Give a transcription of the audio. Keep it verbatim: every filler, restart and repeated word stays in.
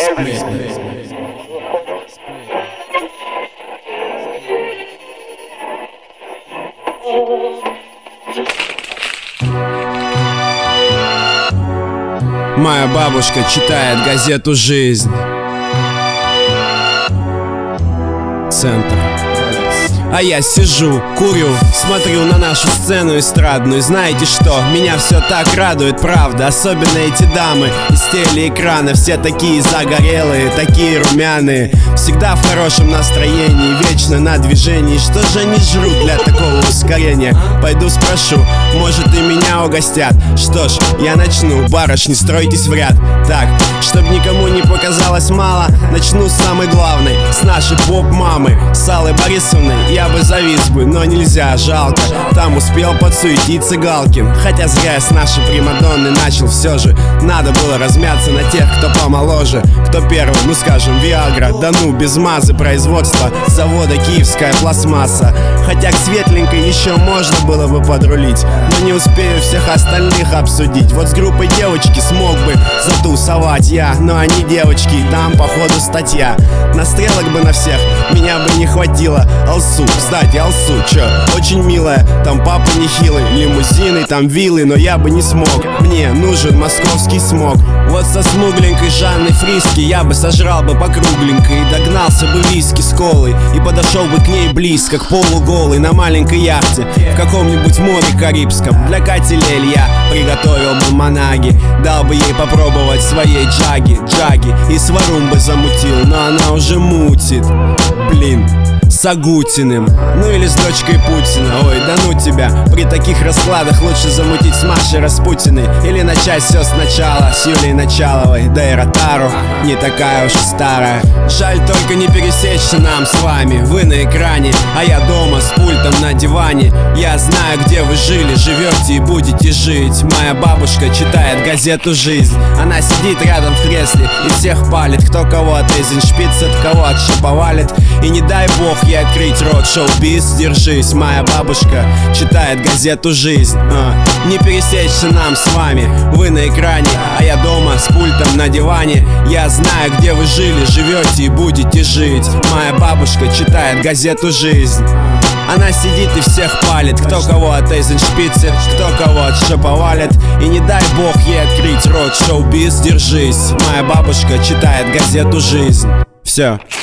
Моя бабушка читает газету «Жизнь». Центр. А я сижу, курю, смотрю на нашу сцену эстрадную. Знаете что? Меня все так радует, правда. Особенно эти дамы из телеэкрана. Все такие загорелые, такие румяные. Всегда в хорошем настроении, вечно на движении. Что же они жрут для такого ускорения? Пойду спрошу, может и меня угостят. Что ж, я начну, барышни, стройтесь в ряд. Так, чтоб никому не показалось мало, начну с самой главной, с нашей поп-мамы, с Аллой Борисовной. Я бы завис бы, но нельзя, жалко. Там успел подсуетиться Галкин. Хотя зря я с нашей примадонной начал. Все же надо было размяться на тех, кто помоложе. Кто первый, ну скажем, Виагра. Да ну, без мазы производства завода Киевская пластмасса. Хотя к светленькой еще можно было бы подрулить, но не успею всех остальных обсудить. Вот с группой девочки смог бы затусовать я, но они девочки, там походу статья. На стрелок бы на всех меня бы не хватило. Алсу, кстати, Алсу, чё, очень милая. Там папа нехилый, лимузины, там виллы, но я бы не смог. Мне нужен московский смог. Вот со смугленькой Жанной Фриски я бы сожрал бы по кругленькой и догнался бы виски с колой и подошел бы к ней близко, к полуголой на маленькой яхте в каком-нибудь море Карибском. Для Кати Лель я приготовил бы манаги, дал бы ей попробовать своей джаги, джаги и с варум бы замутил, но она уже мутит, блин, с Агутиным, ну или с дочкой Путина. Ой, да ну тебя, при таких раскладах лучше замутить с Машей Распутиной или начать все сначала с Юлией Началовой. Да и Ротару не такая уж и старая. Жаль только не пересечься нам с вами. Вы на экране, а я дома с пультом на диване. Я знаю, где вы жили, живете и будете жить. Моя бабушка читает газету «Жизнь». Она сидит рядом в кресле и всех палит. Кто кого от Эйзеншпица, от кого от Шаповалит. И не дай бог ей открыть рот, шоу-биз, держись. Моя бабушка читает газету «Жизнь». а. Не пересечься нам с вами. Вы на экране, а я дома с пультом на диване. Я знаю, где вы жили, живете и будете жить. Моя бабушка читает газету «Жизнь». Она сидит и всех палит. Кто кого от Эйзеншпица, кто кого от Шаповалит. И не дай бог ей открыть рот, шоу-биз, держись. Моя бабушка читает газету «Жизнь». Все.